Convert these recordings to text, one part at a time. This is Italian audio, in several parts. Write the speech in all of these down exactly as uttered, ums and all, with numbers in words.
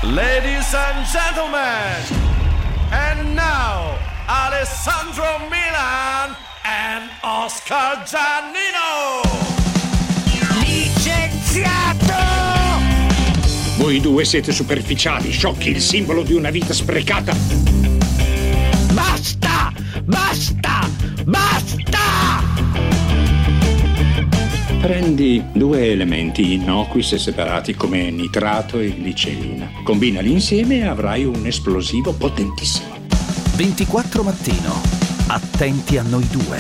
Ladies and gentlemen, and now Alessandro Milan and Oscar Giannino. Licenziato! Voi due siete superficiali, sciocchi, il simbolo di una vita sprecata. Basta! Basta! Basta! Prendi due elementi innocui se separati come nitrato e glicerina. Combinali insieme e avrai un esplosivo potentissimo. ventiquattro Mattino. Attenti a noi due.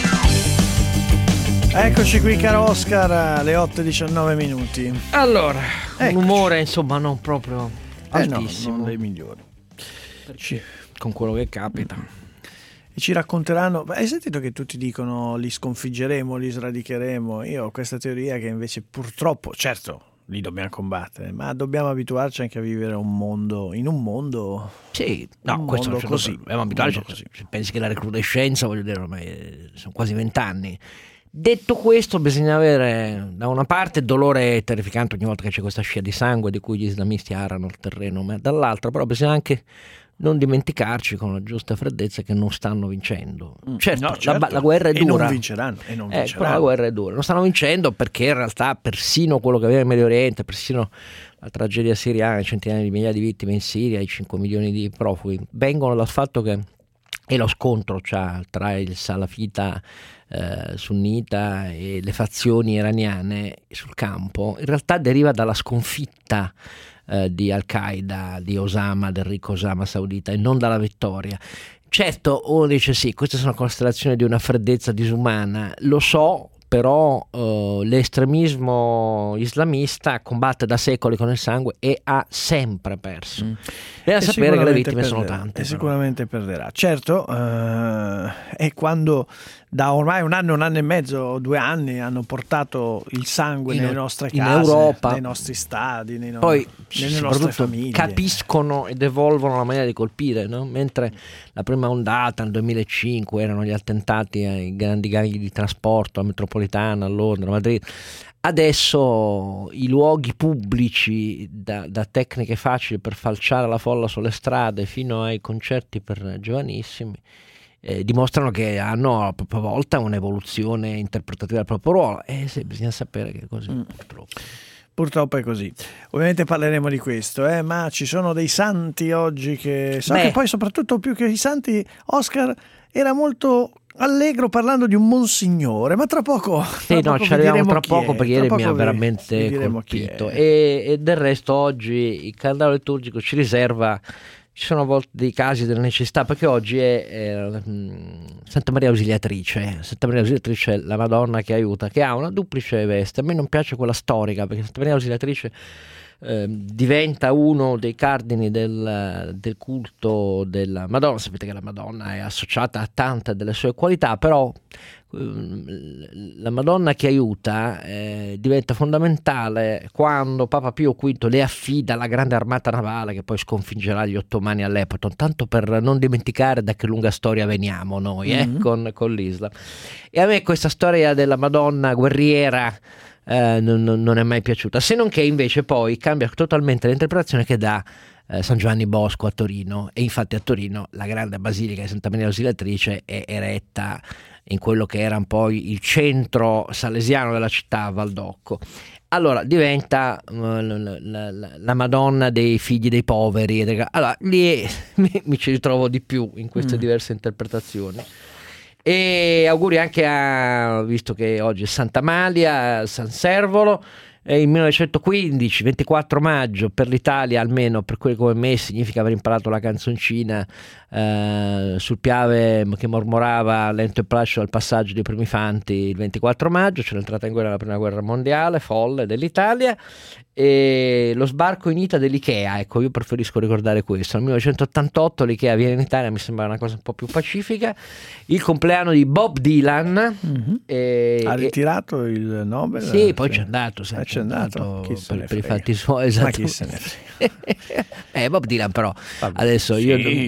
Eccoci qui, caro Oscar, alle otto e diciannove minuti. Allora, Eccoci. un umore insomma non proprio Eh no, altissimo, non dei migliori. Ci, con quello che capita. e ci racconteranno. Hai sentito che tutti dicono li sconfiggeremo, li sradicheremo? Io ho questa teoria che invece purtroppo, certo, li dobbiamo combattere, ma dobbiamo abituarci anche a vivere un mondo, in un mondo. Sì, no, un questo mondo è così. dobbiamo abituarci, così. se pensi che la recrudescenza, voglio dire, ormai sono quasi vent'anni. Detto questo, bisogna avere da una parte dolore terrificante ogni volta che c'è questa scia di sangue di cui gli islamisti arano il terreno, ma dall'altra però bisogna anche non dimenticarci con la giusta freddezza che non stanno vincendo. Certo, No, la- certo. La, guerra è e dura. non vinceranno, e non Eh, però vinceranno. la guerra è dura, non stanno vincendo perché in realtà persino quello che avviene in Medio Oriente, persino la tragedia siriana, centinaia di migliaia di vittime in Siria, i cinque milioni di profughi, vengono dal fatto che e lo scontro c'ha tra il salafita eh, sunnita e le fazioni iraniane sul campo in realtà deriva dalla sconfitta eh, di Al-Qaeda, di Osama, del ricco Osama saudita, e non dalla vittoria. Certo, uno dice sì, queste sono constellazioni di una freddezza disumana, lo so, però eh, l'estremismo islamista combatte da secoli con il sangue e ha sempre perso. Mm. Bisogna E sapere che le sicuramente vittime sono perderà, tante. E però. sicuramente perderà. Certo, eh, è quando da ormai un anno, un anno e mezzo, due anni hanno portato il sangue In- nelle nostre in case, Europa. nei nostri stadi, nei no- Poi nelle nostre soprattutto famiglie. capiscono ed evolvono la maniera di colpire, no? Mentre la prima ondata nel duemilacinque erano gli attentati ai grandi gangli di trasporto, a Metropolitana, a Londra, a Madrid. Adesso i luoghi pubblici, da, da tecniche facili per falciare la folla sulle strade fino ai concerti per giovanissimi, eh, dimostrano che hanno a propria volta un'evoluzione interpretativa del proprio ruolo. E sì, bisogna sapere che è così, Mm. purtroppo. Purtroppo è così. Ovviamente parleremo di questo, eh, ma ci sono dei santi oggi che so Beh. che poi soprattutto più che i santi, Oscar era molto allegro parlando di un monsignore, ma tra poco, Sì, tra no, poco ci vi arriviamo diremo tra chi poco è. perché Tra ieri mi poco ha vi- vi veramente diremo chi colpito. è. E, e del resto oggi il calendario liturgico ci riserva, ci sono a volte dei casi della necessità, perché oggi è, è mm, Santa Maria Ausiliatrice. Santa Maria Ausiliatrice è la Madonna che aiuta, che ha una duplice veste. A me non piace quella storica, perché Santa Maria Ausiliatrice eh, diventa uno dei cardini del, del culto della Madonna. Sapete che la Madonna è associata a tante delle sue qualità, però la Madonna che aiuta eh, diventa fondamentale quando Papa Pio V le affida la grande armata navale che poi sconfiggerà gli ottomani all'Epoton, tanto per non dimenticare da che lunga storia veniamo noi eh, Mhm. con, con l'Islam. E a me questa storia della Madonna guerriera eh, non, non- non è mai piaciuta, se non che invece poi cambia totalmente l'interpretazione che dà eh, San Giovanni Bosco a Torino, e infatti a Torino la grande basilica di Santa Maria Ausiliatrice è eretta in quello che era un po' il centro salesiano della città, Valdocco. Allora diventa uh, la, la- la- la Madonna dei figli dei poveri. Allora lì mi, mi ci ritrovo di più in queste Mm. diverse interpretazioni. E auguri anche a, visto che oggi è Santa Malia, San Servolo. E il millenovecentoquindici, ventiquattro maggio, per l'Italia, almeno per quelli come me, significa aver imparato la canzoncina eh, sul Piave che mormorava lento e placido al passaggio dei primi fanti il ventiquattro maggio. C'è l'entrata in guerra della prima guerra mondiale, folle dell'Italia, e lo sbarco in Ita dell'Ikea. Ecco, io preferisco ricordare questo. Nel millenovecentottantotto l'Ikea viene in Italia, mi sembra una cosa un po' più pacifica. Il compleanno di Bob Dylan. Mhm. e- Ha e- ritirato il Nobel? sì, poi c'è andato, sai, Eh, c'è andato. Chi se per, ne per i frega. fatti suoi, Ma esatto. chi se ne frega. eh, Bob Dylan però Vabbè. adesso io Sì.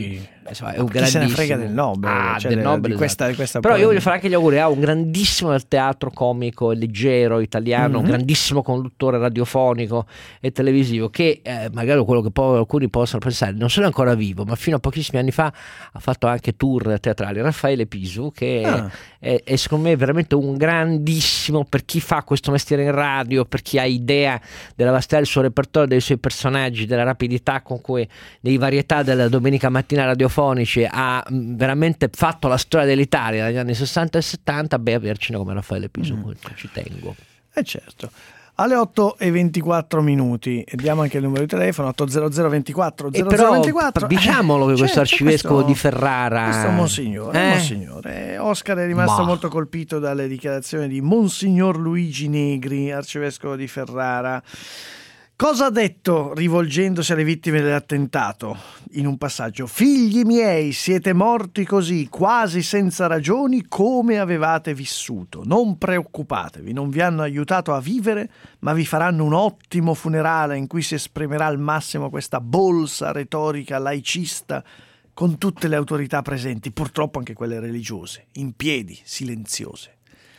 insomma, è un Chi grandissimo. se ne frega del Nobel, Ah, cioè del de- Nobel, di questa, esatto. di questa Però io voglio polemica. fare anche gli auguri a un grandissimo del teatro comico e leggero italiano, un Mhm. grandissimo conduttore radiofonico e televisivo che eh, magari quello che poi alcuni possono pensare non solo è ancora vivo, ma fino a pochissimi anni fa ha fatto anche tour teatrali, Raffaele Pisu, che Ah. è, è secondo me veramente un grandissimo, per chi fa questo mestiere in radio, per chi ha idea della vastità del suo repertorio, dei suoi personaggi, della rapidità con cui nei varietà della domenica mattina radiofonici ha mh, veramente fatto la storia dell'Italia negli anni sessanta e settanta. Beh, avercene come Raffaele Pisu, Mm. ci tengo. Eh certo. Alle otto e ventiquattro minuti, e diamo anche il numero di telefono otto zero zero ventiquattro E zero però zero ventiquattro. diciamolo che Eh, questo c'è- arcivescovo c'è questo- di Ferrara, questo Monsignore, eh? Monsignore. Oscar è rimasto Ma. molto colpito dalle dichiarazioni di Monsignor Luigi Negri, arcivescovo di Ferrara. Cosa ha detto rivolgendosi alle vittime dell'attentato? In un passaggio: figli miei, siete morti così, quasi senza ragioni, come avevate vissuto. Non preoccupatevi, non vi hanno aiutato a vivere, ma vi faranno un ottimo funerale in cui si esprimerà al massimo questa bolsa retorica laicista con tutte le autorità presenti, purtroppo anche quelle religiose, in piedi, silenziose.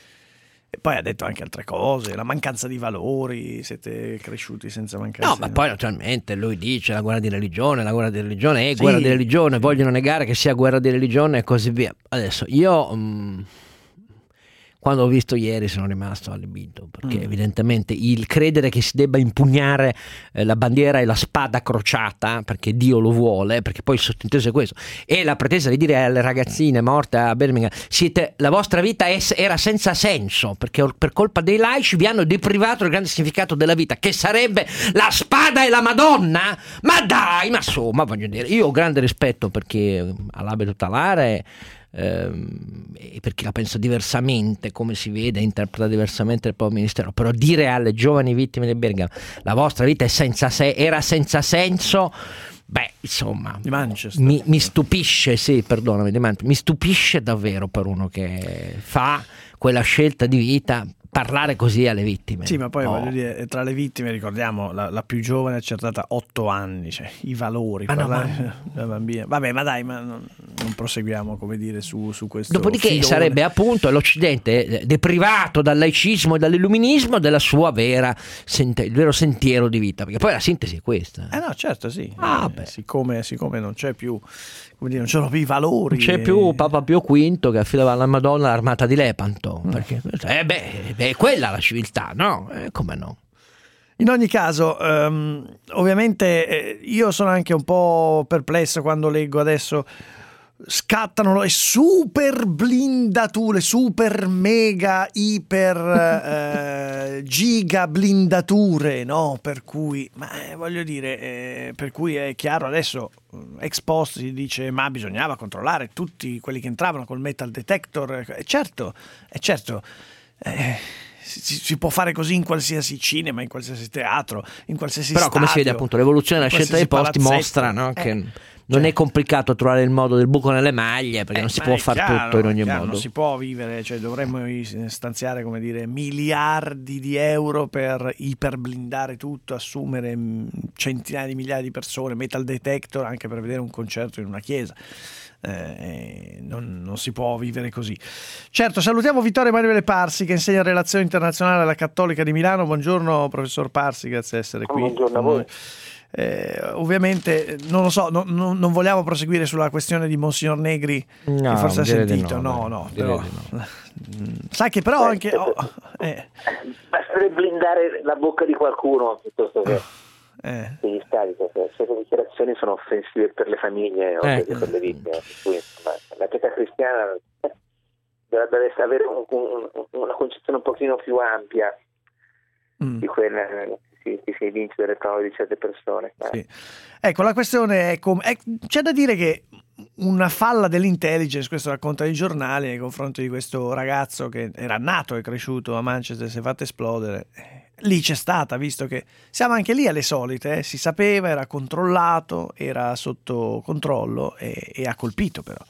E poi ha detto anche altre cose, la mancanza di valori, siete cresciuti senza mancanza No, di ma valori. poi naturalmente lui dice la guerra di religione, la guerra di religione è Sì, guerra di religione, sì. vogliono negare che sia guerra di religione e così via. Adesso io mh, quando ho visto ieri sono rimasto allibito, perché Mm. evidentemente il credere che si debba impugnare eh, la bandiera e la spada crociata perché Dio lo vuole, perché poi il sottinteso è questo, e la pretesa di dire alle ragazzine morte a Birmingham siete, la vostra vita è, era senza senso perché per colpa dei laici vi hanno deprivato il grande significato della vita, che sarebbe la spada e la Madonna. Ma dai, ma insomma, voglio dire, io ho grande rispetto per chi ha l'abito talare, ehm, e per chi la pensa diversamente, come si vede, interpreta diversamente il proprio ministero, però dire alle giovani vittime di Birmingham la vostra vita è senza se- era senza senso, beh, insomma, Di Manchester. mi, mi stupisce, sì, perdonami, di Man- mi stupisce davvero per uno che fa quella scelta di vita parlare così alle vittime. Sì, ma poi Oh. voglio dire, tra le vittime ricordiamo la, la più giovane accertata otto anni, cioè i valori, Ah, no, parlare della bambina. Vabbè, ma dai, ma non, non proseguiamo, come dire, su, su questo Dopodiché filone. sarebbe appunto l'Occidente deprivato dal laicismo e dall'illuminismo della sua vera sente- il vero sentiero di vita, perché poi la sintesi è questa. Eh no, certo, sì. Ah, Eh, beh. siccome, siccome non c'è più, come dire, non c'erano più i valori. Non c'è e- più Papa Pio V che affidava alla Madonna l'armata di Lepanto, perché eh beh, è quella la civiltà, no? Eh, come no? In ogni caso, ehm, ovviamente eh, io sono anche un po' perplesso quando leggo adesso scattano le super blindature, super mega iper eh, giga blindature, no? Per cui, ma eh, voglio dire, eh, per cui è chiaro adesso ex post si dice ma bisognava controllare tutti quelli che entravano col metal detector, e certo, è certo. Eh, Si, si può fare così in qualsiasi cinema, in qualsiasi teatro, in qualsiasi Però come si vede stadio, appunto l'evoluzione della in scelta dei posti qualsiasi mostra, palazzetto. no, che Eh, non cioè- è complicato trovare il modo del buco nelle maglie, perché Eh, non si ma può è fare chiaro, tutto in ogni è chiaro, modo. non si può vivere, cioè dovremmo stanziare, come dire, miliardi di euro per iperblindare tutto, assumere mh, centinaia di migliaia di persone, metal detector anche per vedere un concerto in una chiesa. Eh, non, non si può vivere così. Certo, salutiamo Vittorio Emanuele Parsi che insegna relazioni internazionali alla Cattolica di Milano. Buongiorno professor Parsi, grazie di essere qui. Buongiorno a voi. Eh, ovviamente non lo so, no, no, non vogliamo proseguire sulla questione di Monsignor Negri, No, che forse ha direi di sentito, no, no, dai, no, direi però, di no. sai che però anche oh, eh, Basterebbe blindare la bocca di qualcuno piuttosto che eh, degli stati, perché certe dichiarazioni sono offensive per le famiglie o Eh. per le vittime. Per cui, insomma, la pietà cristiana dovrebbe avere un- un- una concezione un pochino più ampia mm. di quella che si, che si evince dalle parole di certe persone. Eh. Sì. Ecco, la questione è come è- c'è da dire che una falla dell'intelligence, questo racconta i giornali, nei confronti di questo ragazzo che era nato e cresciuto a Manchester, si è fatto esplodere. Lì c'è stata, visto che siamo anche lì alle solite, eh? Si sapeva, era controllato, era sotto controllo e, e ha colpito però.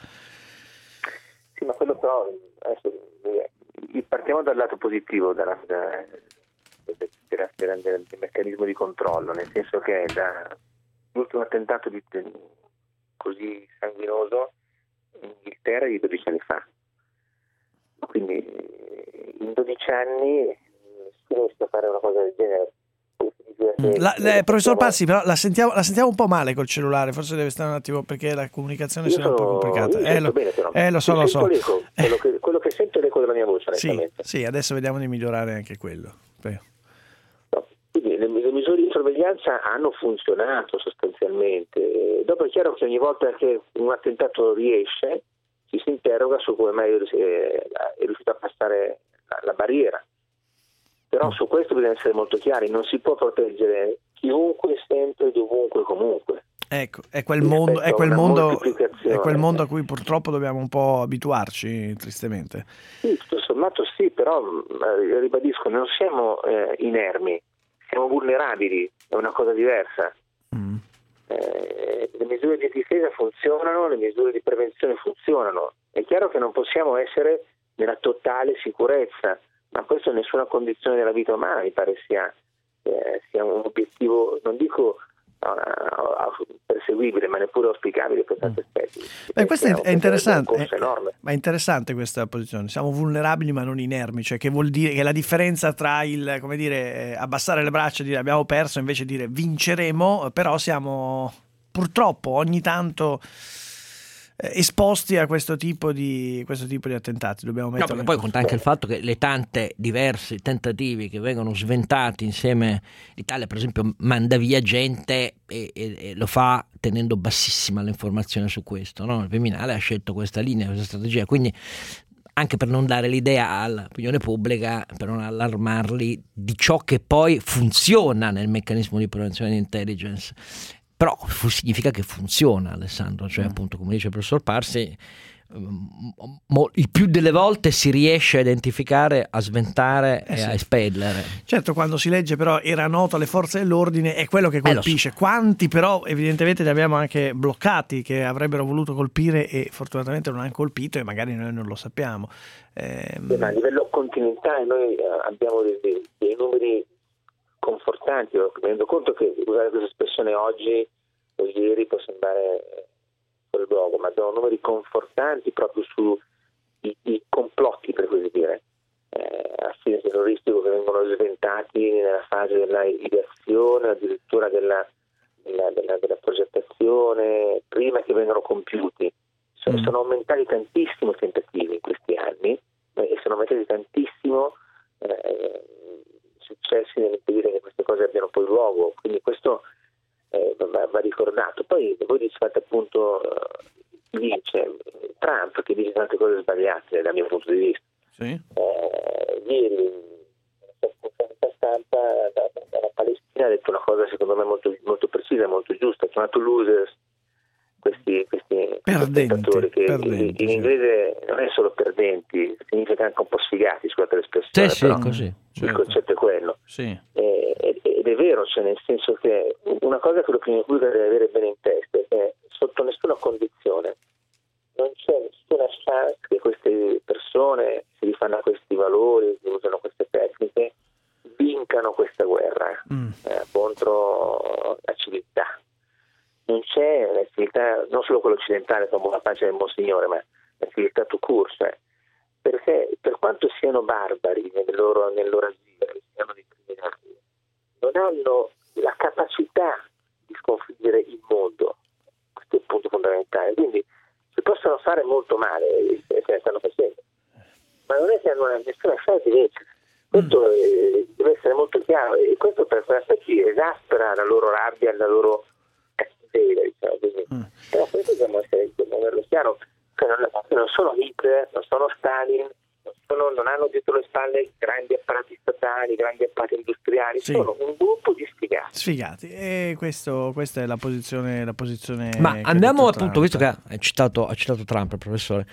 Sì, ma quello però adesso, eh, partiamo dal lato positivo della, da- della- della- del, del meccanismo di controllo, nel senso che da, l'ultimo attentato di, così sanguinoso in Inghilterra di dodici anni fa. Quindi in dodici anni si riesce a fare una cosa del genere. La, la, professor Parsi, però la sentiamo, la sentiamo un po' male col cellulare, forse deve stare un attimo perché la comunicazione io è un po' complicata. Io eh, lo, bene, però. eh, lo so, lo so. L'eco, quello, che, quello che sento è l'eco della mia voce, onestamente. Sì, sì, adesso vediamo di migliorare anche quello. No, quindi le, le misure di sorveglianza hanno funzionato sostanzialmente. Dopo è chiaro che ogni volta che un attentato riesce ci si interroga su come mai è riuscito a passare la, la barriera. Però su questo bisogna essere molto chiari, non si può proteggere chiunque, sempre, dovunque, comunque. Ecco, è quel mondo, è quel mondo, è quel mondo a cui purtroppo dobbiamo un po' abituarci, tristemente. Sì, tutto sommato sì, però eh, ribadisco, non siamo eh, inermi, siamo vulnerabili, è una cosa diversa. Mm. Eh, le misure di difesa funzionano, le misure di prevenzione funzionano. È chiaro che non possiamo essere nella totale sicurezza, ma questo in nessuna condizione della vita umana mi pare sia, eh, sia un obiettivo, non dico uh, perseguibile, ma neppure auspicabile per tanti aspetti. Beh, questo è, è interessante, è, ma è interessante questa posizione. Siamo vulnerabili ma non inermi, cioè che vuol dire che la differenza tra il, come dire, abbassare le braccia e dire abbiamo perso, invece dire vinceremo, però siamo purtroppo ogni tanto esposti a questo tipo di questo tipo di attentati. Dobbiamo metterlo. No, poi conta anche il fatto che le tante diversi tentativi che vengono sventati insieme, l'Italia per esempio manda via gente e, e, e lo fa tenendo bassissima l'informazione su questo, no? Il Viminale ha scelto questa linea, questa strategia, quindi anche per non dare l'idea all'opinione pubblica, per non allarmarli di ciò che poi funziona nel meccanismo di prevenzione di intelligence. Però significa che funziona, Alessandro, cioè appunto come dice il professor Parsi, il più delle volte si riesce a identificare, a sventare eh e sì. a espellere. Certo, quando si legge però era noto alle forze dell'ordine è quello che colpisce. Eh, so. Quanti però evidentemente li abbiamo anche bloccati che avrebbero voluto colpire e fortunatamente non hanno colpito e magari noi non lo sappiamo. Eh, Ma a livello continentale noi abbiamo dei, dei, dei numeri confortanti, mi rendo conto che usare questa espressione oggi o ieri può sembrare fuori luogo, ma abbiamo numeri confortanti proprio sui i complotti, per così dire, eh, a fine terroristico che vengono sventati nella fase della ideazione, addirittura della, della, della, della progettazione, prima che vengano compiuti. Sono, mm. sono aumentati tantissimo i tentativi in questi anni e sono aumentati tantissimo eh, successi nell'impedire che queste cose abbiano poi luogo, quindi questo eh, va, va ricordato. Poi voi dicevate appunto dice Trump che dice tante cose sbagliate dal mio punto di vista. Sì. Eh, ieri nella conferenza stampa dalla Palestina ha detto una cosa secondo me molto, molto precisa, molto giusta, ha chiamato losers questi, questi perdenti, che perdenti, in sì. inglese non è solo perdenti, significa anche un po' sfigati, scusate l'espressione, sì, però sì, così, il certo. concetto è quello. Sì. Eh, ed è vero, cioè nel senso che una cosa che l'opinione pubblica deve avere bene in testa è che sotto nessuna condizione non c'è nessuna chance che queste persone si rifanno a questi valori, che usano queste tecniche, vincano questa guerra mm. eh, contro la civiltà. Non c'è la civiltà, non solo quella occidentale come la pace del Monsignore, ma la civiltà tout court, cioè, perché per quanto siano barbari nel loro, nel loro agire, siano dei criminali, non hanno la capacità di sconfiggere il mondo. Questo è il punto fondamentale. Quindi si possono fare molto male, e se ne stanno facendo, ma non è che hanno nessuna chance di vincere. Questo mm. deve essere molto chiaro, e questo per aspetti esaspera la loro rabbia, la loro cattiveria, diciamo così. Mm. Però questo dobbiamo essere, dobbiamo averlo chiaro, che non, non sono Hitler, non sono Stalin, non, sono, non hanno dietro le spalle grandi apparati statali, grandi apparati industriali, sì. Sono un gruppo di sfigati. Sfigati, e questo, questa è la posizione, la posizione. Ma andiamo appunto, visto che ha citato, ha citato Trump, il professore.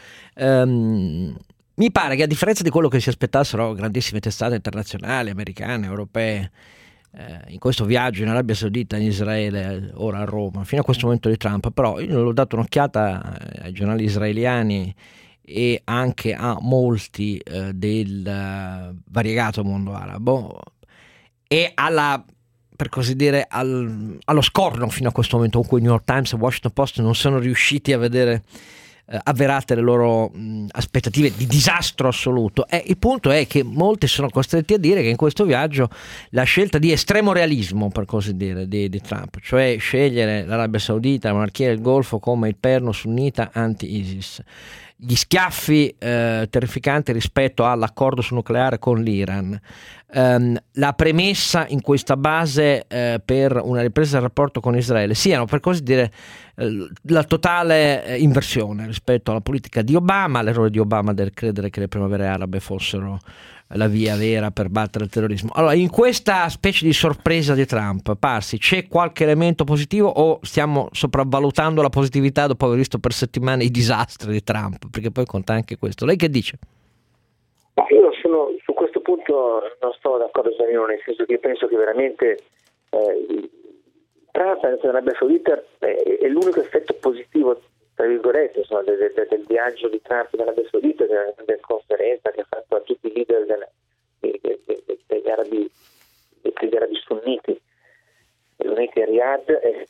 Um, mi pare che a differenza di quello che si aspettassero grandissime testate internazionali, americane, europee, eh, in questo viaggio in Arabia Saudita, in Israele, ora a Roma, fino a questo momento di Trump, però io l'ho dato un'occhiata ai giornali israeliani e anche a molti eh, del uh, variegato mondo arabo e alla per così dire, al, allo scorno fino a questo momento, con cui New York Times e Washington Post non sono riusciti a vedere eh, avverate le loro mh, aspettative di disastro assoluto. E il punto è che molti sono costretti a dire che in questo viaggio la scelta di estremo realismo, per così dire, di, di Trump, cioè scegliere l'Arabia Saudita, la monarchia del Golfo come il perno sunnita anti-ISIS, gli schiaffi eh, terrificanti rispetto all'accordo sul nucleare con l'Iran, ehm, la premessa in questa base eh, per una ripresa del rapporto con Israele, siano per così dire eh, la totale eh, inversione rispetto alla politica di Obama, l'errore di Obama del credere che le primavere arabe fossero la via vera per battere il terrorismo. Allora, in questa specie di sorpresa di Trump, Parsi, c'è qualche elemento positivo o stiamo sopravvalutando la positività dopo aver visto per settimane i disastri di Trump? Perché poi conta anche questo. Lei che dice? Ma io sono, su questo punto non sto d'accordo con Giannino, nel senso che penso che veramente eh, Trump nell'Arabia Saudita è, è l'unico effetto positivo, tra virgolette, insomma, del, del, del viaggio di Trump nell'Arabia Saudita, della, della conferenza che ha fatto a tutti i leader del, de, de, de, degli, arabi, degli arabi sunniti riuniti a Riyadh. E,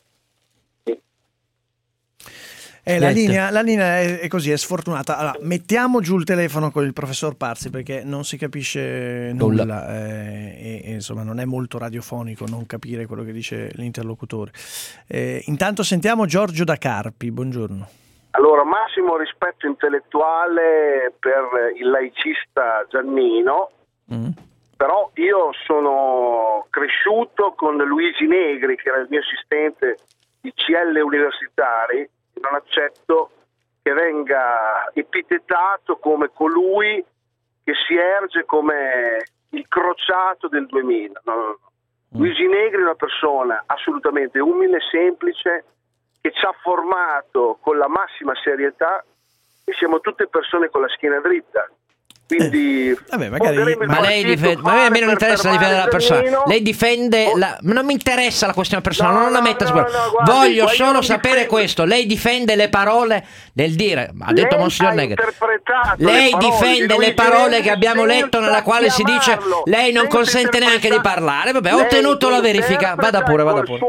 Eh, la, linea, la linea è, è così, è sfortunata. Allora, mettiamo giù il telefono con il professor Parsi perché non si capisce nulla, nulla. Eh, e, e insomma non è molto radiofonico non capire quello che dice l'interlocutore. Eh, intanto sentiamo Giorgio da Carpi, buongiorno. Allora, massimo rispetto intellettuale per il laicista Giannino, mm. però io sono cresciuto con Luigi Negri, che era il mio assistente di C L universitari. Non accetto che venga epitetato come colui che si erge come il crociato del duemila. No, no, no. Mm. Luigi Negri è una persona assolutamente umile, semplice, che ci ha formato con la massima serietà e siamo tutte persone con la schiena dritta. Quindi, eh, vabbè, magari, ma lei difende, ma a me non interessa difendere la persona. Lei difende la, non mi interessa la questione personale, no, non la metta no, no, no, guardi, voglio solo sapere difendo. Questo. Lei difende le parole nel dire, ha detto Monsignor Negri. Lei le difende le parole che abbiamo letto nella quale si dice lei non consente neanche di parlare. Vabbè, ho ottenuto la verifica. Vada pure, vada pure.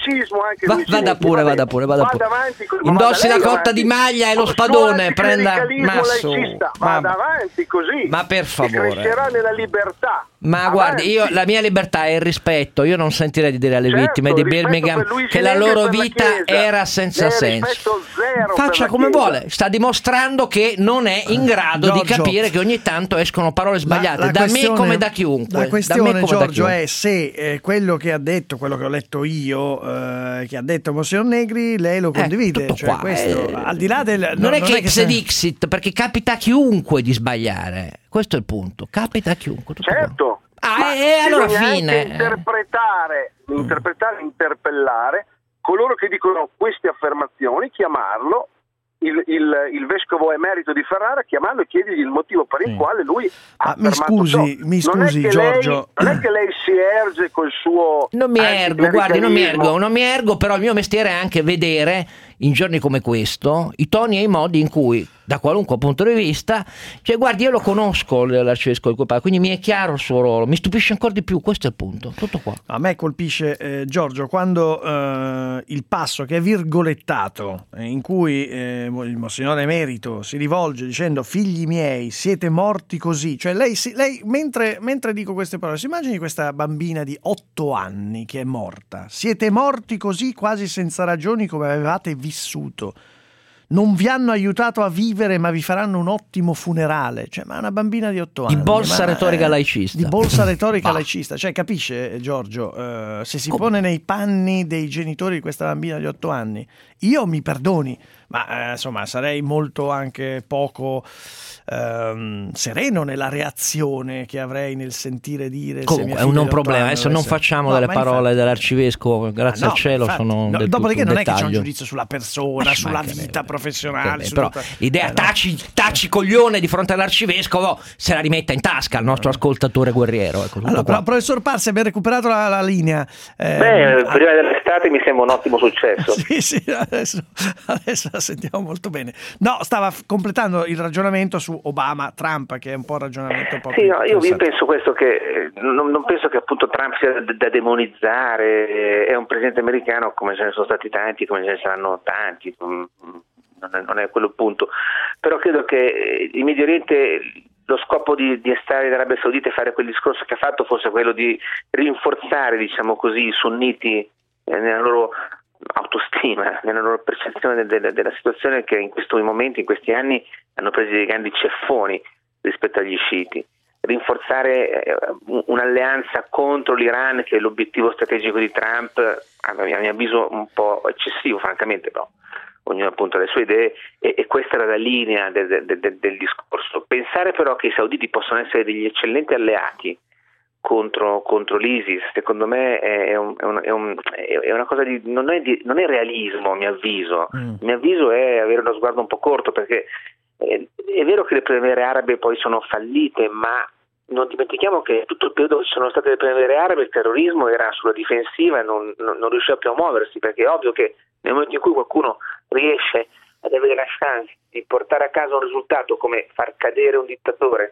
Va, vada pure, vada pure, vada pure. Indossi la cotta di maglia e lo spadone, prenda masso. Vada avanti così. Ma per favore, crescerà nella libertà. Ma avanti. Guardi, io la mia libertà è il rispetto. Io non sentirei di dire alle certo, vittime di Birmingham che la loro vita la era senza senso. Faccia come chiesa. Vuole, sta dimostrando che non è in grado Giorgio, di capire che ogni tanto escono parole sbagliate la, la da me come da chiunque. La questione, da me come Giorgio, da è se eh, quello che ha detto, quello che ho letto io, eh, che ha detto Monsignor Negri, lei lo condivide. Eh, cioè, questo, eh, al di là del non, non è non che ipse dixit, perché capita a chiunque di sbagliare. Questo è il punto, capita a chiunque. Certo. Ah, e eh, allora fine. Interpretare, mm. interpretare, interpellare coloro che dicono queste affermazioni, chiamarlo. Il, il, il vescovo emerito di Ferrara, chiamarlo e chiedergli il motivo per il sì. quale lui ha ah, mi scusi, ciò. mi scusi non Giorgio lei, non è che lei si erge col suo non mi ergo, guardi, non mi ergo, non mi ergo, però il mio mestiere è anche vedere in giorni come questo i toni e i modi in cui da qualunque punto di vista, cioè guardi, io lo conosco l'arcivescovo di Coppa, quindi mi è chiaro il suo ruolo, mi stupisce ancora di più, questo è il punto, tutto qua. A me colpisce eh, Giorgio quando eh, il passo che è virgolettato eh, in cui eh, il Monsignore Emerito si rivolge dicendo figli miei siete morti così, cioè lei, si, lei mentre, mentre dico queste parole si immagini questa bambina di otto anni che è morta, siete morti così quasi senza ragioni come avevate vissuto. Non vi hanno aiutato a vivere, ma vi faranno un ottimo funerale. Cioè, ma una bambina di otto anni. Di bolsa ma, retorica laicista. Di bolsa retorica laicista. Cioè, capisce, Giorgio, eh, se si Come? pone nei panni dei genitori di questa bambina di otto anni, io mi perdoni, ma eh, insomma, sarei molto anche poco ehm, sereno nella reazione che avrei nel sentire dire. Comunque, è un non problema. Adesso non facciamo no, delle parole infatti... dell'arcivescovo, grazie ah, no, al cielo, infatti, sono no, del dopodiché tutto non un è che c'è un dettaglio. giudizio sulla persona, ma sulla vita professionali. Okay, però tutta... l'idea eh, taci, no. taci coglione di fronte all'arcivescovo se la rimetta in tasca il nostro ascoltatore guerriero. Ecco, allora, però, professor Parsi, abbiamo recuperato la, la linea. Eh, Beh, ah, prima dell'estate mi sembra un ottimo successo. sì, sì, adesso, adesso la sentiamo molto bene. No, stava f- completando il ragionamento su Obama-Trump, che è un po' un ragionamento un po' Sì, più no, io, io interessante. penso questo che non, non penso che appunto Trump sia da, da demonizzare, è un presidente americano come ce ne sono stati tanti, come ce ne saranno tanti, non è, non è quello il punto, però credo che il Medio Oriente, lo scopo di, di stare in Arabia Saudita e fare quel discorso che ha fatto fosse quello di rinforzare, diciamo così, i sunniti eh, nella loro autostima, nella loro percezione de, de, della situazione, che in questi momenti, in questi anni hanno preso dei grandi ceffoni rispetto agli sciiti. Rinforzare eh, un'alleanza contro l'Iran, che è l'obiettivo strategico di Trump, a mio avviso un po' eccessivo francamente, però ognuno appunto ha le sue idee, e, e questa era la linea de, de, de, del discorso. Pensare però che i sauditi possono essere degli eccellenti alleati contro, contro l'ISIS, secondo me è, un, è, un, è, un, è una cosa di non, è di non è realismo, a mio avviso. Mm. A mio avviso è avere uno sguardo un po' corto, perché è, è vero che le primavere arabe poi sono fallite, ma non dimentichiamo che tutto il periodo che ci sono state le primavere arabe il terrorismo era sulla difensiva e non, non, non riusciva più a muoversi, perché è ovvio che nel momento in cui qualcuno riesce ad avere la chance di portare a casa un risultato come far cadere un dittatore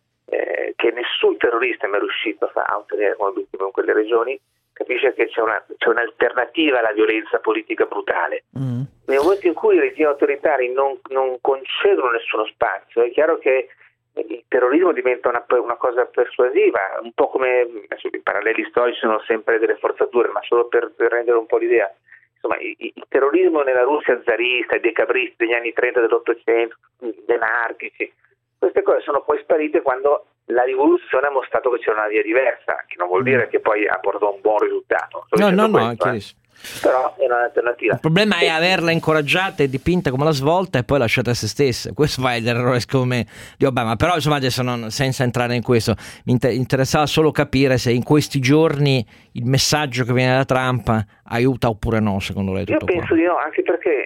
eh, che nessun terrorista è mai riuscito a ottenere come obiettivo in quelle regioni, capisce che c'è, una, c'è un'alternativa alla violenza politica brutale. Mm. Nel momento in cui i regimi autoritari non, non concedono nessuno spazio, è chiaro che il terrorismo diventa una, una cosa persuasiva, un po' come, adesso i paralleli storici sono sempre delle forzature, ma solo per, per rendere un po' l'idea. Insomma, il, il terrorismo nella Russia zarista, i decabristi degli anni trenta dell'Ottocento, gli anarchici, queste cose sono poi sparite quando la rivoluzione ha mostrato che c'era una via diversa, che non vuol dire che poi ha portato a un buon risultato. No, no, no, questo, è eh. Però è un'alternativa. Il problema è averla incoraggiata e dipinta come la svolta e poi lasciata a se stessa. Questo fa l'errore, secondo me, di Obama. Però insomma, adesso non, senza entrare in questo, mi inter- interessava solo capire se in questi giorni il messaggio che viene da Trump aiuta oppure no, secondo lei. Tutto Io penso qua. di no, anche perché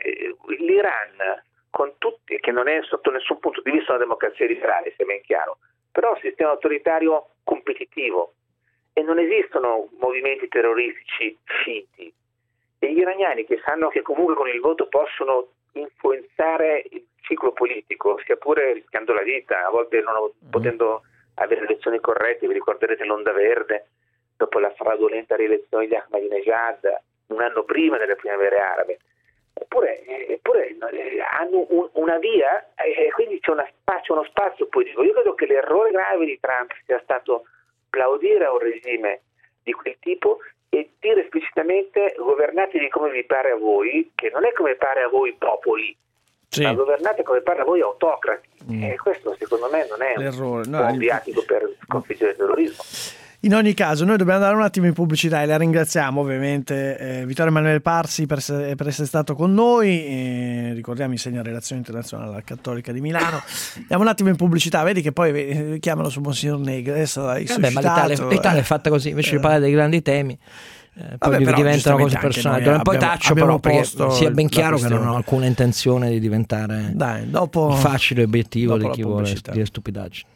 l'Iran, con tutti, che non è sotto nessun punto di vista una democrazia liberale, sia ben chiaro, però è un sistema autoritario competitivo e non esistono movimenti terroristici finti. E gli iraniani, che sanno che comunque con il voto possono influenzare il ciclo politico, sia pure rischiando la vita, a volte non mm. potendo avere elezioni corrette, vi ricorderete l'onda verde, dopo la fraudolenta rielezione di Ahmadinejad, un anno prima delle primavere arabe. Eppure, eppure hanno un, una via e quindi c'è una spazio, uno spazio politico. Io credo che l'errore grave di Trump sia stato plaudire a un regime di quel tipo e dire esplicitamente: governatevi come vi pare a voi, che non è come pare a voi popoli, sì, ma governate come pare a voi autocrati. Mm. E questo secondo me non è l'errore, un no, buon viatico per sconfiggere il terrorismo. In ogni caso noi dobbiamo andare un attimo in pubblicità e la ringraziamo ovviamente eh, Vittorio Emanuele Parsi per, se, per essere stato con noi, e ricordiamo insegna relazioni internazionali alla Cattolica di Milano. Andiamo un attimo in pubblicità, vedi che poi eh, chiamano su Monsignor Negri, adesso hai Vabbè, ma l'Italia, l'Italia è fatta così, invece eh. di parlare dei grandi temi eh, poi Vabbè, diventano cose personali. Poi abbiamo, taccio però perché sia ben chiaro che non ho alcuna intenzione di diventare Dai, dopo, il facile obiettivo di chi vuole dire stupidaggini.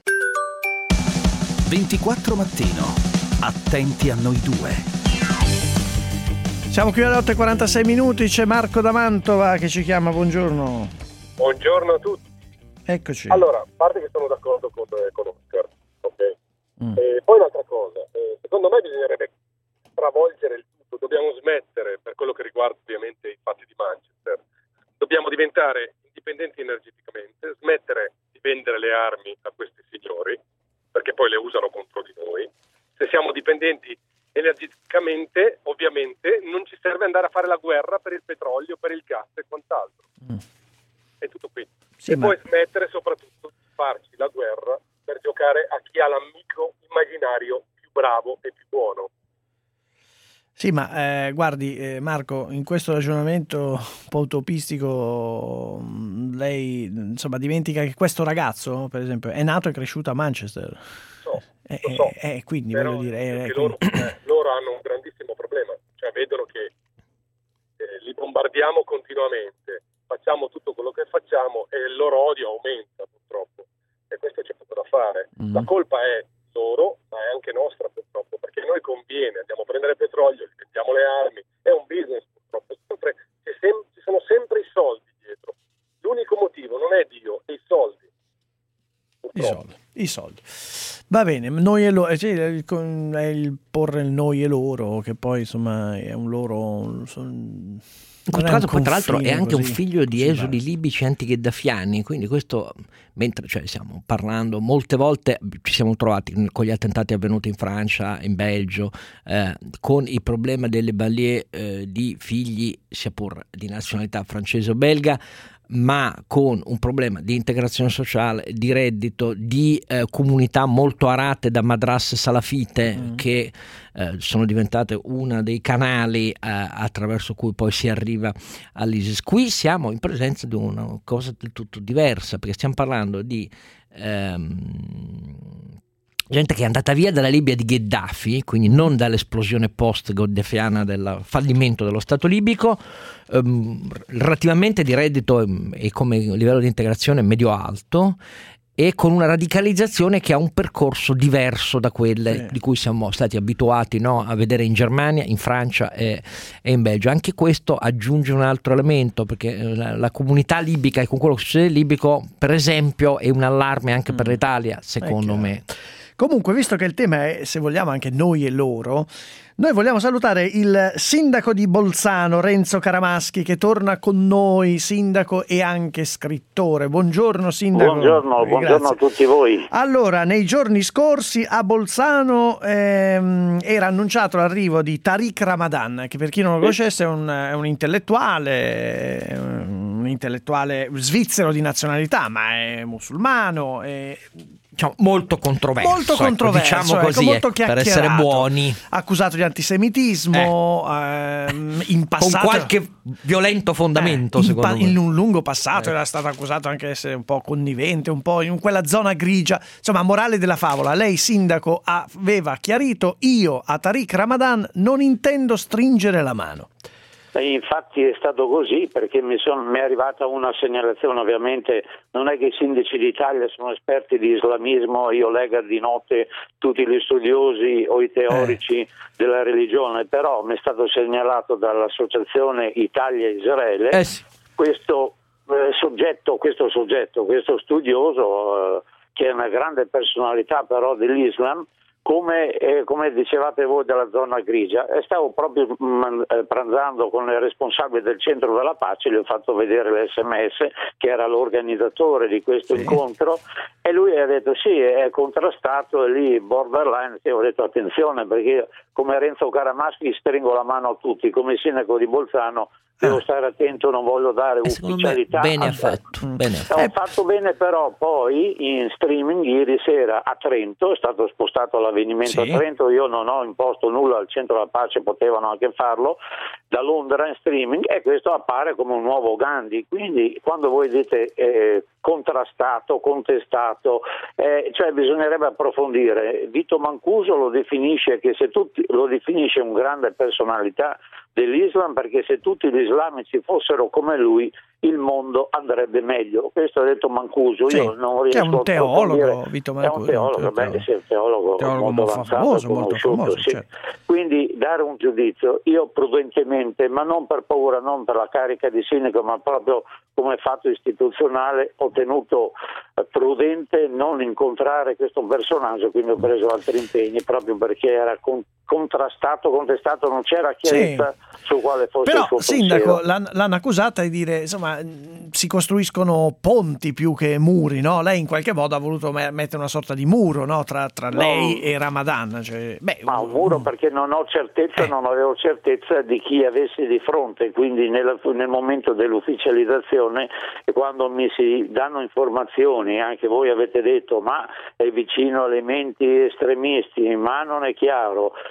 ventiquattro Mattino, attenti a noi due. Siamo qui alle otto e quarantasei minuti, c'è Marco da Mantova che ci chiama, buongiorno. Buongiorno a tutti. Eccoci. Allora, a parte che sono d'accordo con, con Oscar, ok? Mm. E poi un'altra cosa, eh, secondo me bisognerebbe travolgere il tutto, dobbiamo smettere, per quello che riguarda ovviamente i fatti di Manchester, dobbiamo diventare indipendenti energeticamente, smettere di vendere le armi a questi signori, perché poi le usano contro di noi. Se siamo dipendenti energeticamente, ovviamente non ci serve andare a fare la guerra per il petrolio, per il gas e quant'altro. Mm. È tutto qui. Sì, e ma... poi smettere soprattutto di farci la guerra per giocare a chi ha l'amico immaginario più bravo e più buono. Sì, ma eh, guardi eh, Marco, in questo ragionamento un po' utopistico lei insomma dimentica che questo ragazzo, per esempio, è nato e cresciuto a Manchester. So, eh, lo so. Eh, quindi Però voglio dire, eh, loro, eh, loro hanno un grandissimo problema, cioè vedono che eh, li bombardiamo continuamente, facciamo tutto quello che facciamo e il loro odio aumenta purtroppo, e questo c'è poco da fare. Mm. La colpa è loro, ma è anche nostra purtroppo, perché a noi conviene, andiamo a prendere petrolio, gli vendiamo le armi, è un business purtroppo, sempre, ci, sem- ci sono sempre i soldi dietro, l'unico motivo non è Dio, è i soldi. I soldi, i soldi. Va bene, noi e loro, cioè, è il porre il noi e loro, che poi insomma è un loro... Son, in questo caso poi tra l'altro è anche così, un figlio di esuli basta. libici antigheddafiani, quindi questo, mentre cioè, stiamo parlando molte volte, ci siamo trovati con gli attentati avvenuti in Francia, in Belgio, eh, con il problema delle banlieue eh, di figli sia pur di nazionalità francese o belga, ma con un problema di integrazione sociale, di reddito, di eh, comunità molto arate da madras salafite mm. che eh, sono diventate uno dei canali eh, attraverso cui poi si arriva all'ISIS. Qui siamo in presenza di una cosa del tutto diversa, perché stiamo parlando di ehm, gente che è andata via dalla Libia di Gheddafi, quindi non dall'esplosione post-gheddafiana del fallimento dello Stato libico, ehm, relativamente di reddito e come livello di integrazione medio-alto, e con una radicalizzazione che ha un percorso diverso da quelle sì. di cui siamo stati abituati, no, a vedere in Germania, in Francia e, e in Belgio. Anche questo aggiunge un altro elemento, perché la, la comunità libica e con quello che succede in libico, per esempio, è un allarme anche mm. per l'Italia, secondo me. Comunque, visto che il tema è, se vogliamo, anche noi e loro, noi vogliamo salutare il sindaco di Bolzano, Renzo Caramaschi, che torna con noi, sindaco e anche scrittore. Buongiorno sindaco. Buongiorno, buongiorno a tutti voi. Allora, nei giorni scorsi a Bolzano ehm, era annunciato l'arrivo di Tariq Ramadan, che per chi non lo conoscesse è un, è un intellettuale, un intellettuale svizzero di nazionalità, ma è musulmano e... Diciamo, molto controverso, molto controverso, ecco, diciamo così, ecco, molto ecco, per essere buoni, accusato di antisemitismo, eh. ehm, in passato, con qualche violento fondamento, eh, secondo in, me. In un lungo passato eh. era stato accusato anche di essere un po' connivente, un po' in quella zona grigia. Insomma, morale della favola, lei sindaco aveva chiarito: io a Tariq Ramadan non intendo stringere la mano. E infatti è stato così, perché mi, son, mi è arrivata una segnalazione. Ovviamente non è che i sindaci d'Italia sono esperti di islamismo, io lega di notte tutti gli studiosi o i teorici eh. della religione, però mi è stato segnalato dall'associazione Italia-Israele eh sì. questo, eh, soggetto, questo soggetto, questo studioso eh, che è una grande personalità però dell'Islam, come, eh, come dicevate voi della zona grigia. E stavo proprio mh, eh, pranzando con il responsabile del centro della pace, gli ho fatto vedere l'esse emme esse che era l'organizzatore di questo sì. incontro, e lui ha detto sì, è contrastato, è lì borderline. E ho detto attenzione, perché io, come Renzo Caramaschi, stringo la mano a tutti, come sindaco di Bolzano devo ah. stare attento, non voglio dare eh, ufficialità. Bene ha fatto. Bene ha fatto. Ho fatto bene, però poi in streaming ieri sera a Trento, è stato spostato l'avvenimento sì. a Trento, io non ho imposto nulla al centro della pace, potevano anche farlo, da Londra in streaming, e questo appare come un nuovo Gandhi. Quindi quando voi dite eh, contrastato, contestato, eh, cioè bisognerebbe approfondire. Vito Mancuso lo definisce che se tutti, lo definisce un grande personalità dell'Islam, perché se tutti gli islamici fossero come lui il mondo andrebbe meglio. Questo ha detto Mancuso. Sì, io non riesco che è un teologo, Vito Mancuso. È un teologo, un teologo. Beh, sì, un teologo, teologo molto avanzato, famoso, molto famoso, sì. certo. Quindi dare un giudizio, io prudentemente, ma non per paura, non per la carica di sindaco, ma proprio come fatto istituzionale, ho tenuto prudente non incontrare questo personaggio, quindi ho preso altri impegni proprio perché era con, contrastato, contestato, non c'era chiarezza sì. su quale fosse però, il suo sindaco, pensiero. l'hanno, l'hanno accusata di dire, insomma, si costruiscono ponti più che muri, no? Lei in qualche modo ha voluto mettere una sorta di muro, no? tra, tra no. lei e Ramadan. Cioè, beh, ma un muro un... perché non ho certezza, eh. non avevo certezza di chi avessi di fronte, quindi nel, nel momento dell'ufficializzazione, e quando mi si danno informazioni, anche voi avete detto ma è vicino a elementi estremisti, ma non è chiaro,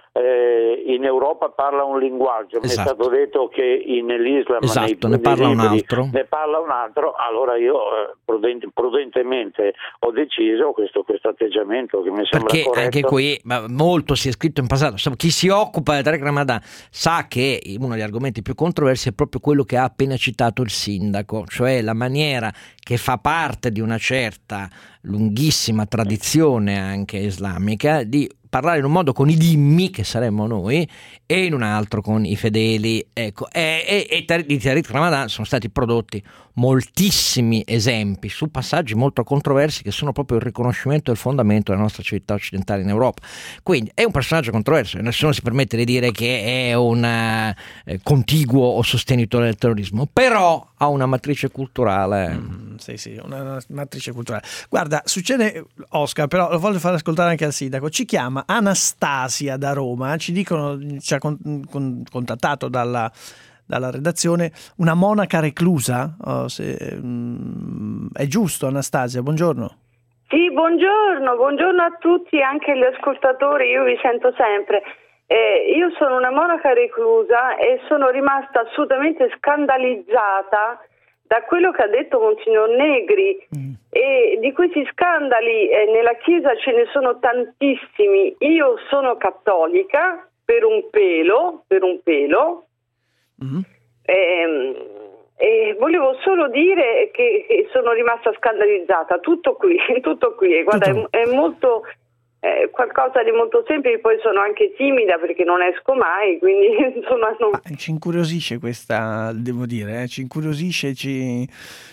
eh, in Europa parla un linguaggio, esatto. mi è stato detto che in, nell'Islam esatto, nei, ne parla nei libri, un altro ne parla un altro, allora io eh, prudent, prudentemente ho deciso questo, questo atteggiamento che mi sembra perché corretto. Anche qui ma molto si è scritto in passato. Chi si occupa del Tariq Ramadan sa che uno degli argomenti più controversi è proprio quello che ha appena citato il sindaco, cioè la maniera che fa parte di una certa lunghissima tradizione anche islamica di parlare in un modo con i dhimmi, che saremmo noi, e in un altro con i fedeli. Ecco, e, e, e di Tariq Ramadan sono stati prodotti moltissimi esempi su passaggi molto controversi che sono proprio il riconoscimento del fondamento della nostra civiltà occidentale in Europa. Quindi è un personaggio controverso, nessuno si permette di dire che è un eh, contiguo o sostenitore del terrorismo, però ha una matrice culturale. Mm, sì, sì, una matrice culturale. Guarda, succede, Oscar, però lo voglio far ascoltare anche al sindaco. Ci chiama Anastasia da Roma, ci dicono, ci ha con, con, contattato dalla, dalla redazione, una monaca reclusa. Oh, se, mm, è giusto, Anastasia? Buongiorno. Sì, buongiorno, buongiorno a tutti, anche gli ascoltatori, io vi sento sempre. Eh, io sono una monaca reclusa e sono rimasta assolutamente scandalizzata da quello che ha detto Monsignor Negri, mm. e di questi scandali eh, nella Chiesa ce ne sono tantissimi. Io sono cattolica per un pelo, per un pelo, mm. e, e volevo solo dire che, che sono rimasta scandalizzata, tutto qui, tutto qui. Guarda, tutto. È, è molto... Eh, qualcosa di molto semplice, poi sono anche timida perché non esco mai, quindi insomma non... ah, ci incuriosisce questa, devo dire, eh, ci incuriosisce, ci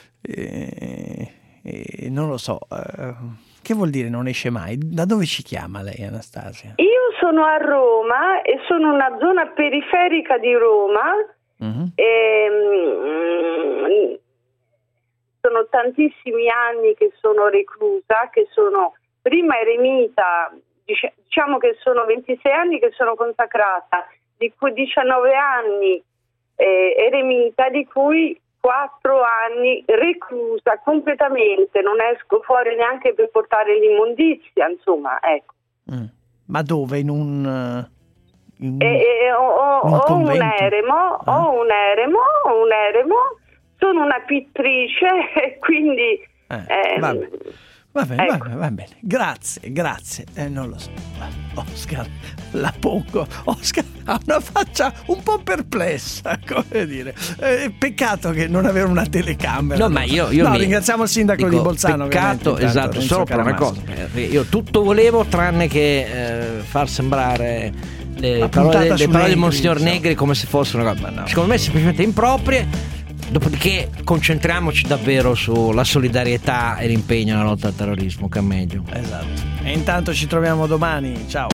eh, eh, non lo so, eh, che vuol dire non esce mai? Da dove ci chiama lei, Anastasia? Io sono a Roma e sono una zona periferica di Roma. Mm-hmm. E, mm, sono tantissimi anni che sono reclusa, che sono prima eremita, diciamo che sono ventisei anni che sono consacrata, di cui diciannove anni eh, eremita, di cui quattro anni reclusa completamente, non esco fuori neanche per portare l'immondizia, insomma, ecco. Mm. Ma dove? In un... In un, e, e, ho, ho, un ho un convento? eremo, Ah. ho un eremo, ho un eremo, sono una pittrice e quindi... Eh, ehm, vabbè. Va bene, ecco. va bene, va bene, grazie, grazie, eh, non lo so, Oscar, la pongo, Oscar ha una faccia un po' perplessa, come dire, eh, peccato che non avere una telecamera. No, ma io, io no, mi... ringraziamo il sindaco dico, di Bolzano. Peccato, esatto, solo per una cosa, io tutto volevo tranne che eh, far sembrare le parole, le parole di Monsignor Negri come se fossero una cosa, no. Secondo me semplicemente improprie. Dopodiché concentriamoci davvero sulla solidarietà e l'impegno nella lotta al terrorismo, che è meglio. Esatto. E intanto ci troviamo domani. Ciao.